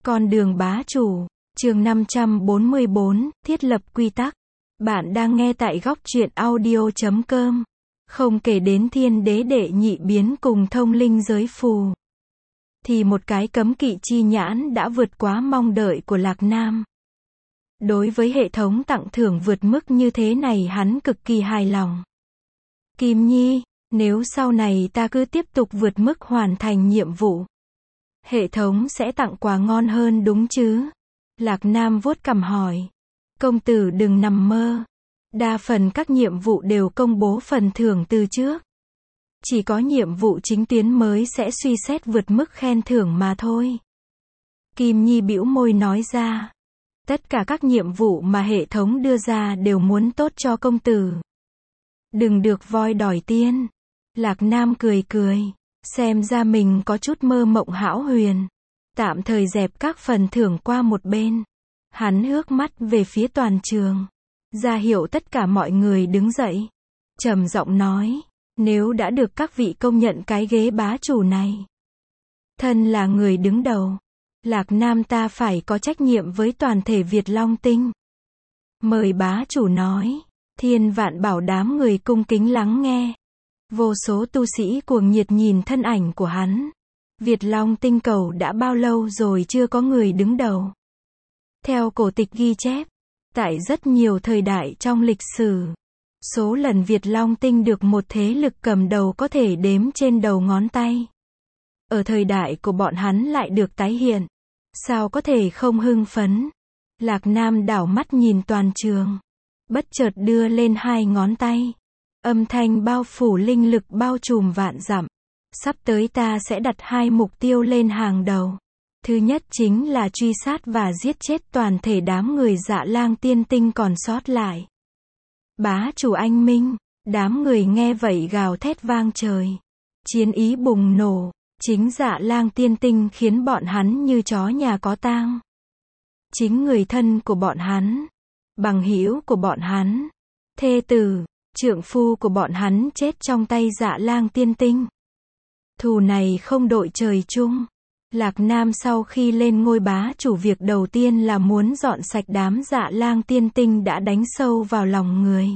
Con đường bá chủ, chương 544, thiết lập quy tắc. Bạn đang nghe tại góc truyện audio.com. Không kể đến thiên đế đệ nhị biến cùng thông linh giới phù, thì một cái cấm kỵ chi nhãn đã vượt quá mong đợi của Lạc Nam. Đối với hệ thống tặng thưởng vượt mức như thế này hắn cực kỳ hài lòng. Kim Nhi, nếu sau này ta cứ tiếp tục vượt mức hoàn thành nhiệm vụ, hệ thống sẽ tặng quà ngon hơn đúng chứ? Lạc Nam vuốt cằm hỏi. Công tử đừng nằm mơ. Đa phần các nhiệm vụ đều công bố phần thưởng từ trước. Chỉ có nhiệm vụ chính tuyến mới sẽ suy xét vượt mức khen thưởng mà thôi. Kim Nhi bĩu môi nói ra. Tất cả các nhiệm vụ mà hệ thống đưa ra đều muốn tốt cho công tử. Đừng được voi đòi tiên. Lạc Nam cười cười. Xem ra mình có chút mơ mộng hão huyền. Tạm thời dẹp các phần thưởng qua một bên. Hắn hước mắt về phía toàn trường. Ra hiệu tất cả mọi người đứng dậy. Trầm giọng nói. Nếu đã được các vị công nhận cái ghế bá chủ này, thân là người đứng đầu, Lạc Nam ta phải có trách nhiệm với toàn thể Việt Long Tinh. Mời bá chủ nói. Thiên Vạn Bảo đám người cung kính lắng nghe. Vô số tu sĩ cuồng nhiệt nhìn thân ảnh của hắn. Việt Long Tinh cầu đã bao lâu rồi chưa có người đứng đầu. Theo cổ tịch ghi chép, tại rất nhiều thời đại trong lịch sử, số lần Việt Long Tinh được một thế lực cầm đầu có thể đếm trên đầu ngón tay. Ở thời đại của bọn hắn lại được tái hiện. Sao có thể không hưng phấn? Lạc Nam đảo mắt nhìn toàn trường. Bất chợt đưa lên hai ngón tay. Âm thanh bao phủ linh lực bao trùm vạn dặm. Sắp tới ta sẽ đặt hai mục tiêu lên hàng đầu. Thứ nhất chính là truy sát và giết chết toàn thể đám người Dạ Lang Tiên Tinh còn sót lại. Bá chủ anh minh. Đám người nghe vậy gào thét vang trời. Chiến ý bùng nổ. Chính Dạ Lang Tiên Tinh khiến bọn hắn như chó nhà có tang. Chính người thân của bọn hắn, bằng hữu của bọn hắn, thê tử, trượng phu của bọn hắn chết trong tay Dạ Lang Tiên Tinh. Thù này không đội trời chung. Lạc Nam sau khi lên ngôi bá chủ việc đầu tiên là muốn dọn sạch đám Dạ Lang Tiên Tinh đã đánh sâu vào lòng người.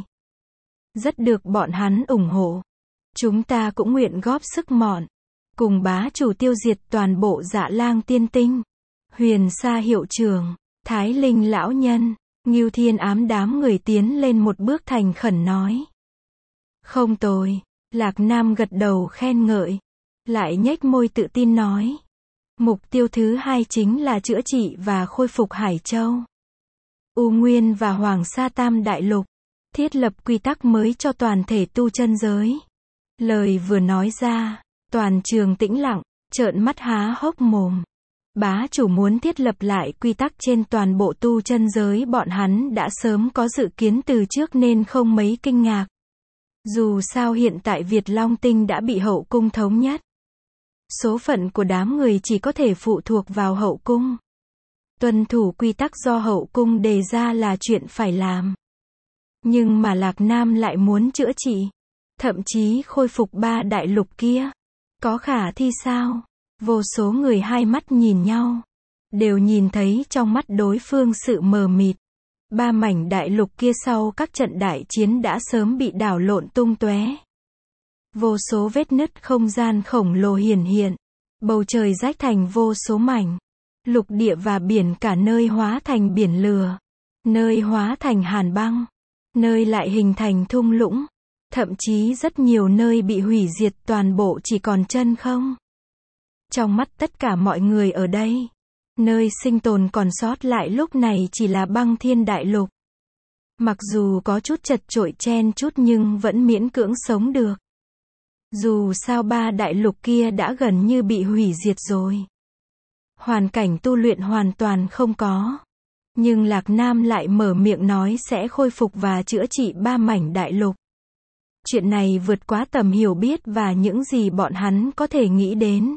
Rất được bọn hắn ủng hộ. Chúng ta cũng nguyện góp sức mọn, cùng bá chủ tiêu diệt toàn bộ Dạ Lang Tiên Tinh. Huyền Sa hiệu trưởng, Thái Linh lão nhân, Ngưu Thiên Ám đám người tiến lên một bước thành khẩn nói. Không tồi. Lạc Nam gật đầu khen ngợi. Lại nhếch môi tự tin nói. Mục tiêu thứ hai chính là chữa trị và khôi phục Hải Châu, U Nguyên và Hoàng Sa Tam Đại Lục. Thiết lập quy tắc mới cho toàn thể tu chân giới. Lời vừa nói ra, toàn trường tĩnh lặng, trợn mắt há hốc mồm. Bá chủ muốn thiết lập lại quy tắc trên toàn bộ tu chân giới, bọn hắn đã sớm có dự kiến từ trước nên không mấy kinh ngạc. Dù sao hiện tại Việt Long Tinh đã bị hậu cung thống nhất. Số phận của đám người chỉ có thể phụ thuộc vào hậu cung. Tuân thủ quy tắc do hậu cung đề ra là chuyện phải làm. Nhưng mà Lạc Nam lại muốn chữa trị, thậm chí khôi phục ba đại lục kia. Có khả thi sao? Vô số người hai mắt nhìn nhau, đều nhìn thấy trong mắt đối phương sự mờ mịt. Ba mảnh đại lục kia sau các trận đại chiến đã sớm bị đảo lộn tung tóe. Vô số vết nứt không gian khổng lồ hiển hiện. Bầu trời rách thành vô số mảnh. Lục địa và biển cả nơi hóa thành biển lửa. Nơi hóa thành hàn băng. Nơi lại hình thành thung lũng. Thậm chí rất nhiều nơi bị hủy diệt toàn bộ chỉ còn chân không. Trong mắt tất cả mọi người ở đây, nơi sinh tồn còn sót lại lúc này chỉ là băng thiên đại lục. Mặc dù có chút chật chội chen chút nhưng vẫn miễn cưỡng sống được. Dù sao ba đại lục kia đã gần như bị hủy diệt rồi. Hoàn cảnh tu luyện hoàn toàn không có. Nhưng Lạc Nam lại mở miệng nói sẽ khôi phục và chữa trị ba mảnh đại lục. Chuyện này vượt quá tầm hiểu biết và những gì bọn hắn có thể nghĩ đến.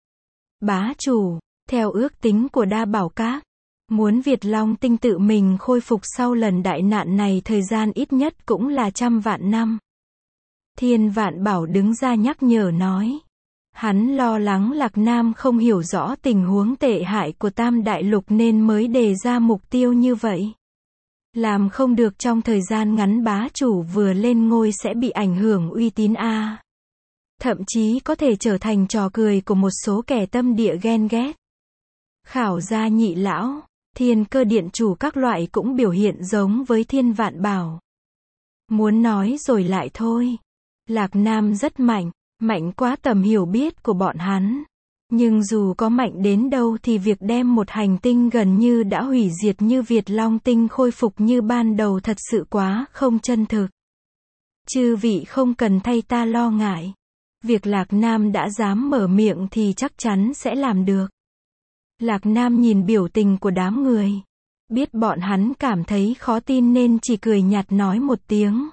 Bá chủ, theo ước tính của Đa Bảo Các, muốn Việt Long Tinh tự mình khôi phục sau lần đại nạn này thời gian ít nhất cũng là 100 vạn năm. Thiên Vạn Bảo đứng ra nhắc nhở nói. Hắn lo lắng Lạc Nam không hiểu rõ tình huống tệ hại của Tam Đại Lục nên mới đề ra mục tiêu như vậy. Làm không được trong thời gian ngắn bá chủ vừa lên ngôi sẽ bị ảnh hưởng uy tín a. Thậm chí có thể trở thành trò cười của một số kẻ tâm địa ghen ghét. Khảo gia nhị lão, Thiên Cơ Điện chủ các loại cũng biểu hiện giống với Thiên Vạn Bảo. Muốn nói rồi lại thôi. Lạc Nam rất mạnh, mạnh quá tầm hiểu biết của bọn hắn. Nhưng dù có mạnh đến đâu thì việc đem một hành tinh gần như đã hủy diệt như Việt Long Tinh khôi phục như ban đầu thật sự quá không chân thực. Chư vị không cần thay ta lo ngại. Việc Lạc Nam đã dám mở miệng thì chắc chắn sẽ làm được. Lạc Nam nhìn biểu tình của đám người. Biết bọn hắn cảm thấy khó tin nên chỉ cười nhạt nói một tiếng.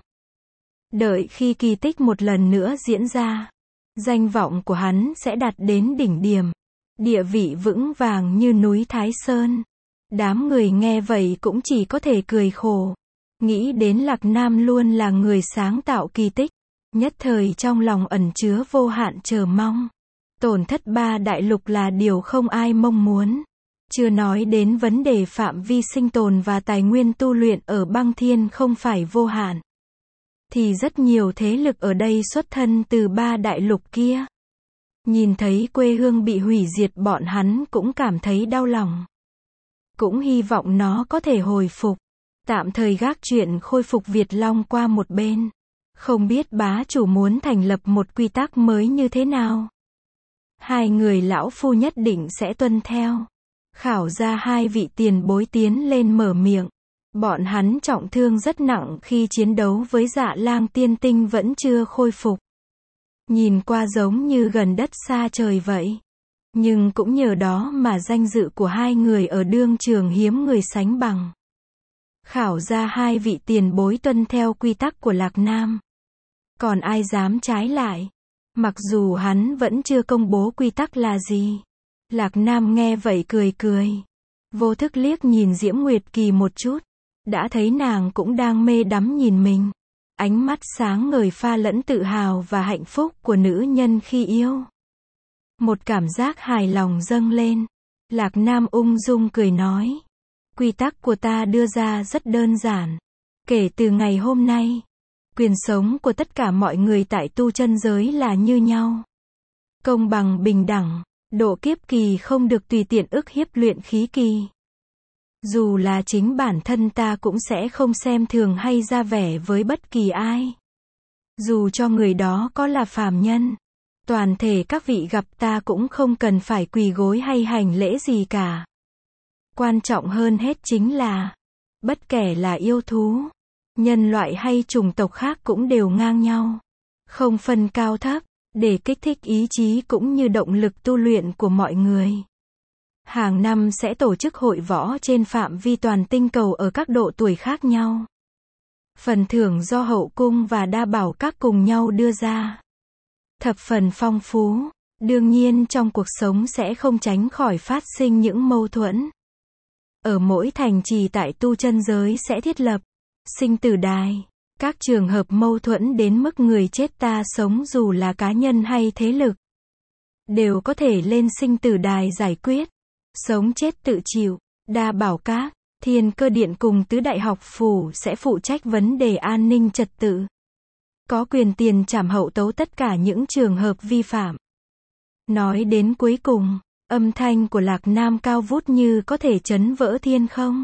Đợi khi kỳ tích một lần nữa diễn ra, danh vọng của hắn sẽ đạt đến đỉnh điểm. Địa vị vững vàng như núi Thái Sơn. Đám người nghe vậy cũng chỉ có thể cười khổ. Nghĩ đến Lạc Nam luôn là người sáng tạo kỳ tích. Nhất thời trong lòng ẩn chứa vô hạn chờ mong. Tổn thất 3 đại lục là điều không ai mong muốn. Chưa nói đến vấn đề phạm vi sinh tồn và tài nguyên tu luyện ở băng thiên không phải vô hạn. Thì rất nhiều thế lực ở đây xuất thân từ 3 đại lục kia. Nhìn thấy quê hương bị hủy diệt bọn hắn cũng cảm thấy đau lòng. Cũng hy vọng nó có thể hồi phục. Tạm thời gác chuyện khôi phục Việt Long qua một bên. Không biết bá chủ muốn thành lập một quy tắc mới như thế nào. Hai người lão phu nhất định sẽ tuân theo. Khảo ra hai vị tiền bối tiến lên mở miệng. Bọn hắn trọng thương rất nặng khi chiến đấu với Dạ Lang tiên tinh vẫn chưa khôi phục. Nhìn qua giống như gần đất xa trời vậy. Nhưng cũng nhờ đó mà danh dự của hai người ở đương trường hiếm người sánh bằng. Khảo ra hai vị tiền bối tuân theo quy tắc của Lạc Nam. Còn ai dám trái lại? Mặc dù hắn vẫn chưa công bố quy tắc là gì. Lạc Nam nghe vậy cười cười. Vô thức liếc nhìn Diễm Nguyệt Kỳ một chút. Đã thấy nàng cũng đang mê đắm nhìn mình. Ánh mắt sáng ngời pha lẫn tự hào và hạnh phúc của nữ nhân khi yêu. Một cảm giác hài lòng dâng lên. Lạc Nam ung dung cười nói. Quy tắc của ta đưa ra rất đơn giản. Kể từ ngày hôm nay, quyền sống của tất cả mọi người tại tu chân giới là như nhau. Công bằng bình đẳng, độ kiếp kỳ không được tùy tiện ức hiếp luyện khí kỳ. Dù là chính bản thân ta cũng sẽ không xem thường hay ra vẻ với bất kỳ ai. Dù cho người đó có là phàm nhân. Toàn thể các vị gặp ta cũng không cần phải quỳ gối hay hành lễ gì cả. Quan trọng hơn hết chính là, bất kể là yêu thú, nhân loại hay chủng tộc khác cũng đều ngang nhau. Không phân cao thấp, để kích thích ý chí cũng như động lực tu luyện của mọi người. Hàng năm sẽ tổ chức hội võ trên phạm vi toàn tinh cầu ở các độ tuổi khác nhau. Phần thưởng do hậu cung và đa bảo các cùng nhau đưa ra. Thập phần phong phú. Đương nhiên trong cuộc sống sẽ không tránh khỏi phát sinh những mâu thuẫn. Ở mỗi thành trì tại tu chân giới sẽ thiết lập sinh tử đài. Các trường hợp mâu thuẫn đến mức người chết ta sống dù là cá nhân hay thế lực, đều có thể lên sinh tử đài giải quyết. Sống chết tự chịu. Đa bảo các, Thiên Cơ Điện cùng tứ đại học phủ sẽ phụ trách vấn đề an ninh trật tự. Có quyền tiền trảm hậu tấu tất cả những trường hợp vi phạm. Nói đến cuối cùng, âm thanh của Lạc Nam cao vút như có thể chấn vỡ thiên không.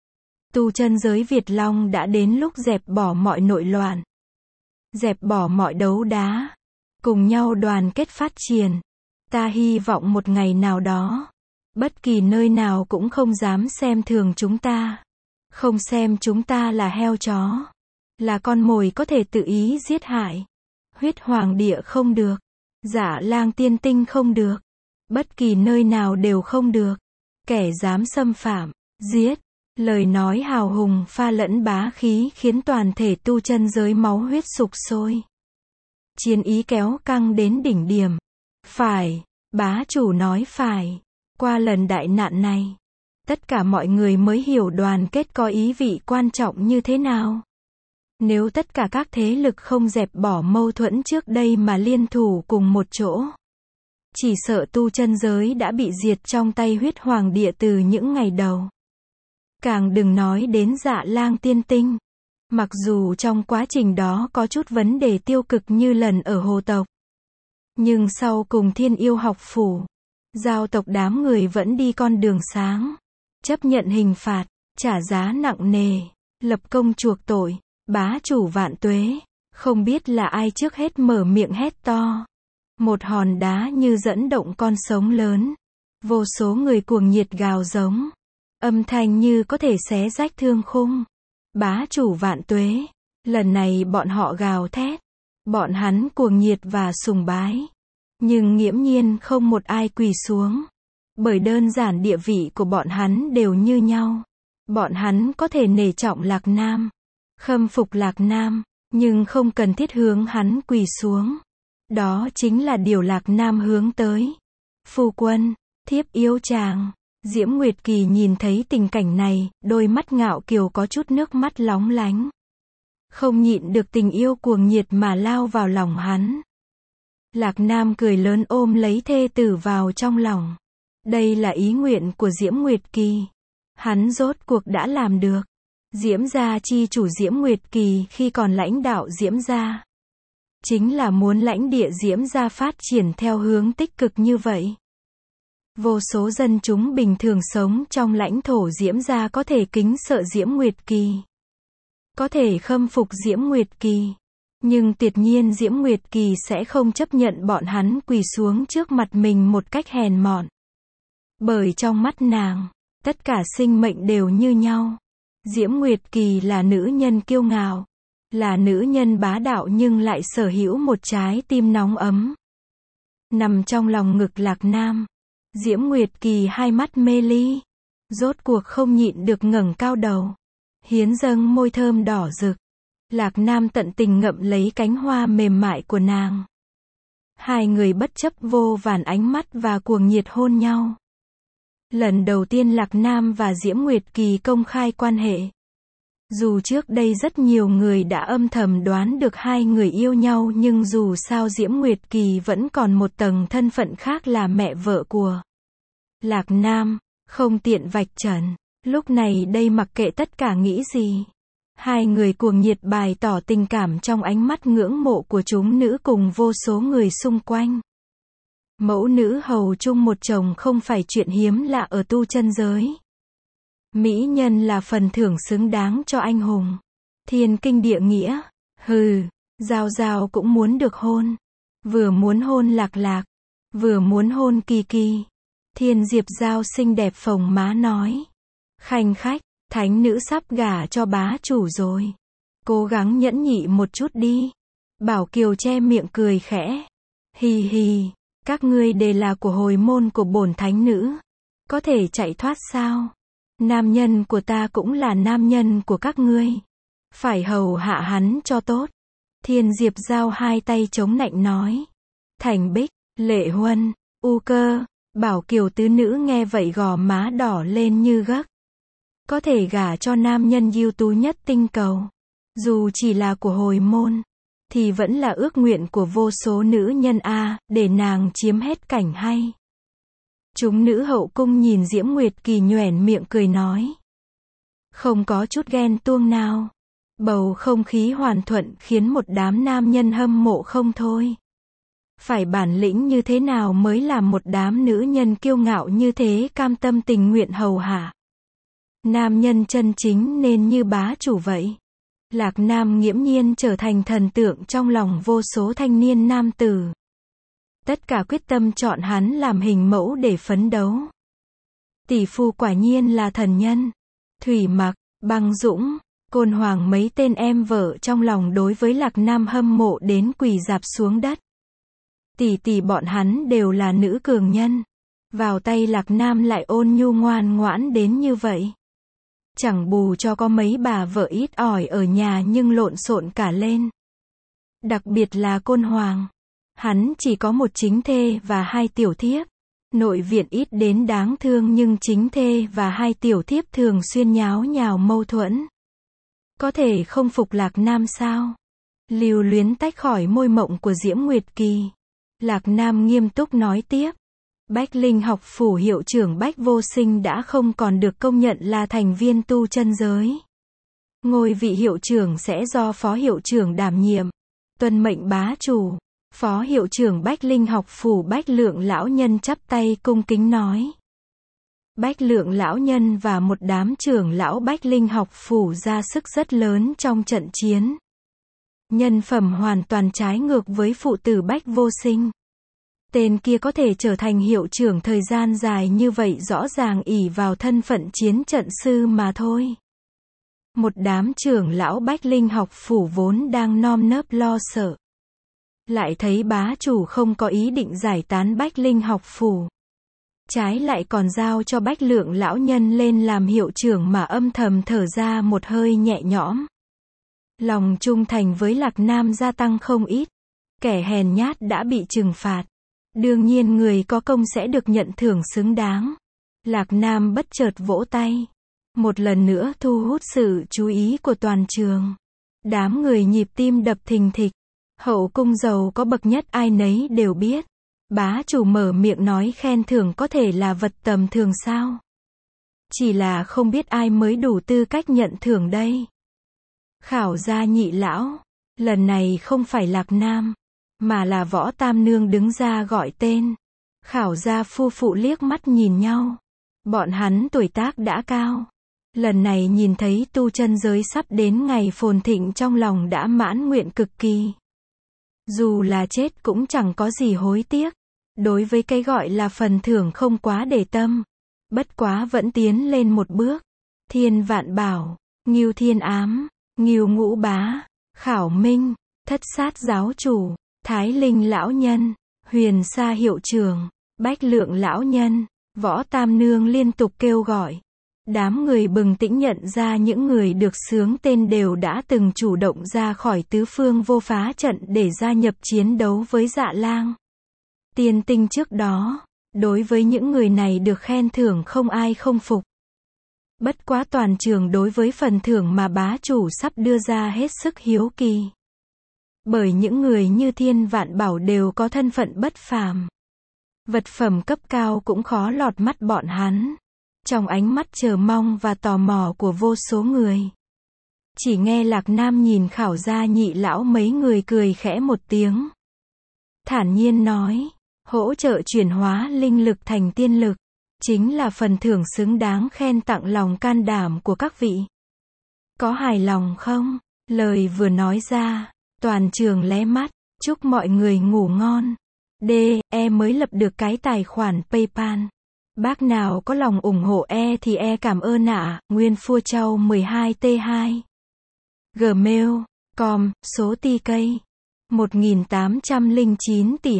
Tu chân giới Việt Long đã đến lúc dẹp bỏ mọi nội loạn. Dẹp bỏ mọi đấu đá. Cùng nhau đoàn kết phát triển. Ta hy vọng một ngày nào đó, bất kỳ nơi nào cũng không dám xem thường chúng ta. Không xem chúng ta là heo chó. Là con mồi có thể tự ý giết hại. Huyết Hoàng Địa không được. Dạ Lang tiên tinh không được. Bất kỳ nơi nào đều không được. Kẻ dám xâm phạm, giết. Lời nói hào hùng pha lẫn bá khí khiến toàn thể tu chân giới máu huyết sục sôi. Chiến ý kéo căng đến đỉnh điểm. Phải, bá chủ nói phải. Qua lần đại nạn này, tất cả mọi người mới hiểu đoàn kết có ý vị quan trọng như thế nào. Nếu tất cả các thế lực không dẹp bỏ mâu thuẫn trước đây mà liên thủ cùng một chỗ, Chỉ sợ tu chân giới đã bị diệt trong tay huyết hoàng địa từ những ngày đầu. Càng đừng nói đến Dạ Lang tiên tinh. Mặc dù trong quá trình đó có chút vấn đề tiêu cực như lần ở hồ tộc. Nhưng sau cùng Thiên Yêu học phủ, giao tộc đám người vẫn đi con đường sáng. Chấp nhận hình phạt, trả giá nặng nề, lập công chuộc tội, bá chủ vạn tuế. Không biết là ai trước hết mở miệng hét to. Một hòn đá như dẫn động con sóng lớn. Vô số người cuồng nhiệt gào giống. Âm thanh như có thể xé rách thương khung. Bá chủ vạn tuế. Lần này bọn họ gào thét. Bọn hắn cuồng nhiệt và sùng bái. Nhưng nghiễm nhiên không một ai quỳ xuống. Bởi đơn giản địa vị của bọn hắn đều như nhau. Bọn hắn có thể nể trọng Lạc Nam. Khâm phục Lạc Nam. Nhưng không cần thiết hướng hắn quỳ xuống. Đó chính là điều Lạc Nam hướng tới. Phu quân, thiếp yêu chàng. Diễm Nguyệt Kỳ nhìn thấy tình cảnh này, đôi mắt ngạo kiều có chút nước mắt lóng lánh. Không nhịn được tình yêu cuồng nhiệt mà lao vào lòng hắn. Lạc Nam cười lớn ôm lấy thê tử vào trong lòng. Đây là ý nguyện của Diễm Nguyệt Kỳ. Hắn rốt cuộc đã làm được. Diễm gia chi chủ Diễm Nguyệt Kỳ khi còn lãnh đạo Diễm gia. Chính là muốn lãnh địa Diễm gia phát triển theo hướng tích cực như vậy. Vô số dân chúng bình thường sống trong lãnh thổ Diễm gia có thể kính sợ Diễm Nguyệt Kỳ. Có thể khâm phục Diễm Nguyệt Kỳ. Nhưng tuyệt nhiên Diễm Nguyệt Kỳ sẽ không chấp nhận bọn hắn quỳ xuống trước mặt mình một cách hèn mọn. Bởi trong mắt nàng, tất cả sinh mệnh đều như nhau. Diễm Nguyệt Kỳ là nữ nhân kiêu ngạo. Là nữ nhân bá đạo nhưng lại sở hữu một trái tim nóng ấm. Nằm trong lòng ngực Lạc Nam. Diễm Nguyệt Kỳ hai mắt mê ly. Rốt cuộc không nhịn được ngẩng cao đầu. Hiến dâng môi thơm đỏ rực. Lạc Nam tận tình ngậm lấy cánh hoa mềm mại của nàng. Hai người bất chấp vô vàn ánh mắt và cuồng nhiệt hôn nhau. Lần đầu tiên Lạc Nam và Diễm Nguyệt Kỳ công khai quan hệ. Dù trước đây rất nhiều người đã âm thầm đoán được hai người yêu nhau nhưng dù sao Diễm Nguyệt Kỳ vẫn còn một tầng thân phận khác là mẹ vợ của Lạc Nam, không tiện vạch trần. Lúc này đây mặc kệ tất cả nghĩ gì. Hai người cuồng nhiệt bày tỏ tình cảm trong ánh mắt ngưỡng mộ của chúng nữ cùng vô số người xung quanh. Mẫu nữ hầu chung một chồng không phải chuyện hiếm lạ ở tu chân giới. Mỹ nhân là phần thưởng xứng đáng cho anh hùng. Thiên kinh địa nghĩa. Hừ, Giao Giao cũng muốn được hôn. Vừa muốn hôn Lạc Lạc, vừa muốn hôn Kỳ Kỳ. Thiên Diệp Giao xinh đẹp phồng má nói. Khanh khách, thánh nữ sắp gả cho bá chủ rồi. Cố gắng nhẫn nhị một chút đi. Bảo Kiều che miệng cười khẽ. Hì hì, các ngươi đều là của hồi môn của bổn thánh nữ. Có thể chạy thoát sao? Nam nhân của ta cũng là nam nhân của các ngươi. Phải hầu hạ hắn cho tốt. Thiên Diệp Giao hai tay chống nạnh nói. Thành Bích, Lệ Huân, U Cơ, Bảo Kiều tứ nữ nghe vậy gò má đỏ lên như gấc. Có thể gả cho nam nhân ưu tú nhất tinh cầu. Dù chỉ là của hồi môn. Thì vẫn là ước nguyện của vô số nữ nhân A, để nàng chiếm hết cảnh hay. Chúng nữ hậu cung nhìn Diễm Nguyệt Kỳ nhoẻn miệng cười nói. Không có chút ghen tuông nào. Bầu không khí hòa thuận khiến một đám nam nhân hâm mộ không thôi. Phải bản lĩnh như thế nào mới làm một đám nữ nhân kiêu ngạo như thế cam tâm tình nguyện hầu hạ. Nam nhân chân chính nên như bá chủ vậy. Lạc Nam nghiễm nhiên trở thành thần tượng trong lòng vô số thanh niên nam tử. Tất cả quyết tâm chọn hắn làm hình mẫu để phấn đấu. Tỷ phu quả nhiên là thần nhân. Thủy Mặc, Băng Dũng, Côn Hoàng mấy tên em vợ trong lòng đối với Lạc Nam hâm mộ đến quỳ rạp xuống đất. Tỷ bọn hắn đều là nữ cường nhân. Vào tay Lạc Nam lại ôn nhu ngoan ngoãn đến như vậy. Chẳng bù cho có mấy bà vợ ít ỏi ở nhà nhưng lộn xộn cả lên. Đặc biệt là Côn Hoàng. Hắn chỉ có một chính thê và hai tiểu thiếp. Nội viện ít đến đáng thương nhưng chính thê và hai tiểu thiếp thường xuyên nháo nhào mâu thuẫn. Có thể không phục Lạc Nam sao? Lưu luyến tách khỏi môi mộng của Diễm Nguyệt Kỳ. Lạc Nam nghiêm túc nói tiếp. Bách Linh học phủ hiệu trưởng Bách Vô Sinh đã không còn được công nhận là thành viên tu chân giới. Ngôi vị hiệu trưởng sẽ do phó hiệu trưởng đảm nhiệm. Tuân mệnh bá chủ. Phó hiệu trưởng Bách Linh học phủ Bách Lượng lão nhân chắp tay cung kính nói. Bách Lượng lão nhân và một đám trưởng lão Bách Linh học phủ ra sức rất lớn trong trận chiến. Nhân phẩm hoàn toàn trái ngược với phụ tử Bách Vô Sinh. Tên kia có thể trở thành hiệu trưởng thời gian dài như vậy rõ ràng ỷ vào thân phận chiến trận sư mà thôi. Một đám trưởng lão Bách Linh học phủ vốn đang nơm nớp lo sợ. Lại thấy bá chủ không có ý định giải tán Bách Linh học phủ. Trái lại còn giao cho Bách Lượng lão nhân lên làm hiệu trưởng mà âm thầm thở ra một hơi nhẹ nhõm. Lòng trung thành với Lạc Nam gia tăng không ít. Kẻ hèn nhát đã bị trừng phạt. Đương nhiên người có công sẽ được nhận thưởng xứng đáng. Lạc Nam bất chợt vỗ tay. Một lần nữa thu hút sự chú ý của toàn trường. Đám người nhịp tim đập thình thịch. Hậu cung giàu có bậc nhất ai nấy đều biết. Bá chủ mở miệng nói khen thưởng có thể là vật tầm thường sao? Chỉ là không biết ai mới đủ tư cách nhận thưởng đây. Khảo gia nhị lão. Lần này không phải Lạc Nam, mà là Võ Tam Nương đứng ra gọi tên. Khảo gia phu phụ liếc mắt nhìn nhau. Bọn hắn tuổi tác đã cao. Lần này nhìn thấy tu chân giới sắp đến ngày phồn thịnh trong lòng đã mãn nguyện cực kỳ. Dù là chết cũng chẳng có gì hối tiếc. Đối với cái gọi là phần thưởng không quá để tâm. Bất quá vẫn tiến lên một bước. Thiên Vạn Bảo, Ngưu Thiên Ám, Ngưu Ngũ Bá, Khảo Minh, Thất Sát giáo chủ, Thái Linh lão nhân, Huyền Sa hiệu trưởng, Bách Lượng lão nhân, Võ Tam Nương liên tục kêu gọi. Đám người bừng tỉnh nhận ra những người được xướng tên đều đã từng chủ động ra khỏi tứ phương vô phá trận để gia nhập chiến đấu với Dạ Lang. Tiên tinh trước đó, đối với những người này được khen thưởng không ai không phục. Bất quá toàn trường đối với phần thưởng mà bá chủ sắp đưa ra hết sức hiếu kỳ. Bởi những người như Thiên Vạn Bảo đều có thân phận bất phàm. Vật phẩm cấp cao cũng khó lọt mắt bọn hắn. Trong ánh mắt chờ mong và tò mò của vô số người. Chỉ nghe Lạc Nam nhìn khảo gia nhị lão mấy người cười khẽ một tiếng. Thản nhiên nói, hỗ trợ chuyển hóa linh lực thành tiên lực. Chính là phần thưởng xứng đáng khen tặng lòng can đảm của các vị. Có hài lòng không? Lời vừa nói ra, toàn trường lé mắt, chúc mọi người ngủ ngon. Mới lập được cái tài khoản PayPal. Bác nào có lòng ủng hộ thì cảm ơn ạ. Nguyên Phua Châu 12T2 Gmail.com, số TK 1809 tỷ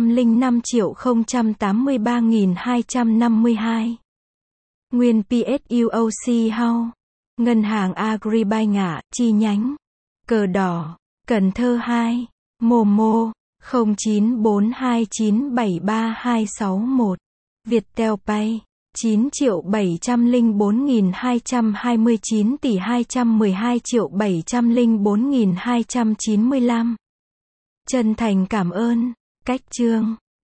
205.083.252. Nguyên PSUOC House. Ngân hàng Agribank ạ, chi nhánh Cờ Đỏ, Cần Thơ 2, Momo 0942973261. Viettel Pay 9.704.229 tỷ 212.704.295. Chân thành cảm ơn. Cách chương